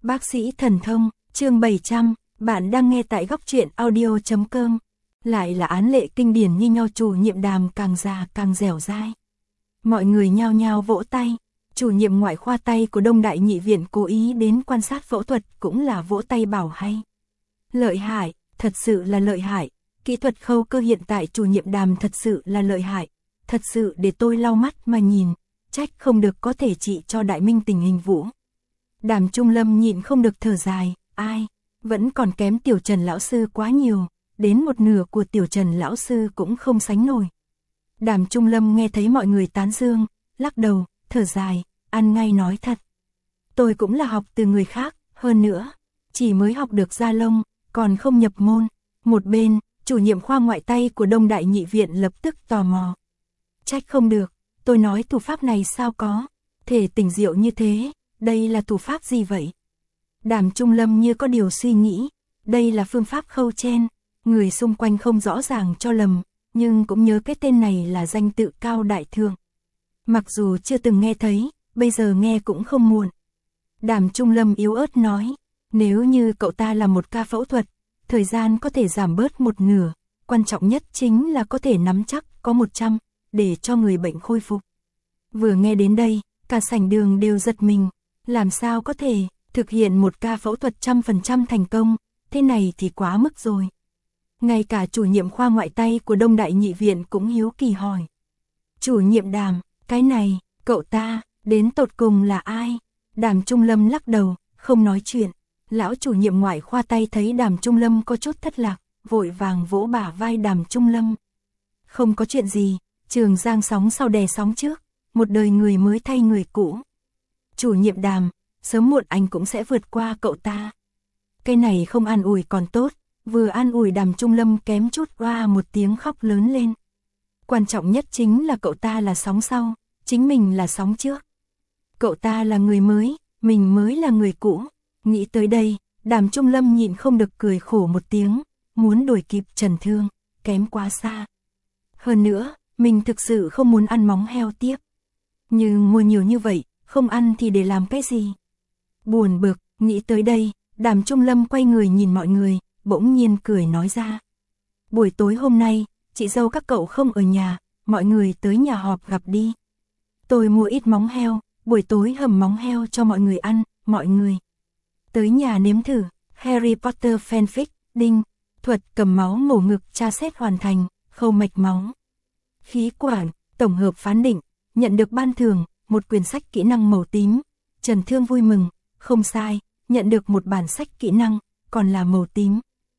Bác sĩ thần thông, chương 700, bạn đang nghe tại góc truyện audio.com. Lại là án lệ kinh điển như nhau, chủ nhiệm Đàm càng già càng dẻo dai. Mọi người nhao nhao vỗ tay. Chủ nhiệm ngoại khoa tay của Đông Đại Nhị Viện cố ý đến quan sát phẫu thuật cũng là vỗ tay bảo hay. Lợi hại, thật sự là lợi hại. Kỹ thuật khâu cơ hiện tại chủ nhiệm Đàm thật sự là lợi hại. Thật sự để tôi lau mắt mà nhìn. Trách không được có thể trị cho Đại Minh tình hình vũ. Đàm Trung Lâm nhịn không được thở dài, ai, vẫn còn kém Tiểu Trần lão sư quá nhiều, đến một nửa của Tiểu Trần lão sư cũng không sánh nổi. Đàm Trung Lâm nghe thấy mọi người tán dương, lắc đầu, thở dài, ăn ngay nói thật. Tôi cũng là học từ người khác, hơn nữa, chỉ mới học được da lông, còn không nhập môn. Một bên, chủ nhiệm khoa ngoại tay của Đông Đại Nhị Viện lập tức tò mò. Trách không được, tôi nói thủ pháp này sao có thể tỉnh diệu như thế. Đây là thủ pháp gì vậy? Đàm Trung Lâm như có điều suy nghĩ. Đây là phương pháp khâu chen. Người xung quanh không rõ ràng cho lầm, nhưng cũng nhớ cái tên này là danh tự cao đại thượng. Mặc dù chưa từng nghe thấy, bây giờ nghe cũng không muộn. Đàm Trung Lâm yếu ớt nói, nếu như cậu ta làm một ca phẫu thuật, thời gian có thể giảm bớt một nửa. Quan trọng nhất chính là có thể nắm chắc có 100, để cho người bệnh khôi phục. Vừa nghe đến đây, cả sảnh đường đều giật mình. Làm sao có thể thực hiện một ca phẫu thuật 100% thành công, thế này thì quá mức rồi. Ngay cả chủ nhiệm khoa ngoại tay của Đông Đại Nhị Viện cũng hiếu kỳ hỏi. Chủ nhiệm Đàm, cái này, cậu ta, đến tột cùng là ai? Đàm Trung Lâm lắc đầu, không nói chuyện. Lão chủ nhiệm ngoại khoa tay thấy Đàm Trung Lâm có chút thất lạc, vội vàng vỗ bả vai Đàm Trung Lâm. Không có chuyện gì, Trường Giang sóng sau đè sóng trước, một đời người mới thay người cũ. Chủ nhiệm Đàm, sớm muộn anh cũng sẽ vượt qua cậu ta. Cái này không an ủi còn tốt, vừa an ủi Đàm Trung Lâm kém chút oa một tiếng khóc lớn lên. Quan trọng nhất chính là cậu ta là sóng sau, chính mình là sóng trước. Cậu ta là người mới, mình mới là người cũ. Nghĩ tới đây, Đàm Trung Lâm nhịn không được cười khổ một tiếng, muốn đuổi kịp Trần Thương, kém quá xa. Hơn nữa, mình thực sự không muốn ăn móng heo tiếp. Nhưng mua nhiều như vậy, không ăn thì để làm cái gì? Buồn bực, nghĩ tới đây, Đàm Trung Lâm quay người nhìn mọi người, bỗng nhiên cười nói ra. Buổi tối hôm nay, chị dâu các cậu không ở nhà, mọi người tới nhà họp gặp đi. Tôi mua ít móng heo, buổi tối hầm móng heo cho mọi người ăn, mọi người. Tới nhà nếm thử, Harry Potter fanfic, đinh, thuật cầm máu mổ ngực tra xét hoàn thành, khâu mạch máu. Khí quản, tổng hợp phán định, nhận được ban thưởng, một quyển sách kỹ năng màu tím. Trần Thương vui mừng, không sai, nhận được một bản sách kỹ năng, còn là màu tím.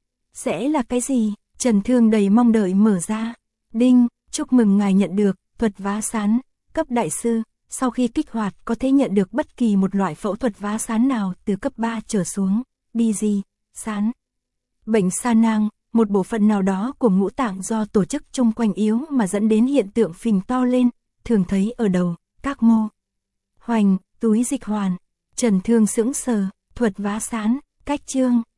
Sẽ là cái gì? Trần Thương đầy mong đợi mở ra. Đinh, chúc mừng ngài nhận được thuật vá sán, cấp đại sư. Sau khi kích hoạt có thể nhận được bất kỳ một loại phẫu thuật vá sán nào từ cấp 3 trở xuống. Bi sán. Bệnh sa nang, một bộ phận nào đó của ngũ tạng do tổ chức chung quanh yếu mà dẫn đến hiện tượng phình to lên, thường thấy ở đầu, các mô. Hoành, túi dịch hoàn. Trần Thương sững sờ, thuật vá sán, cách chương.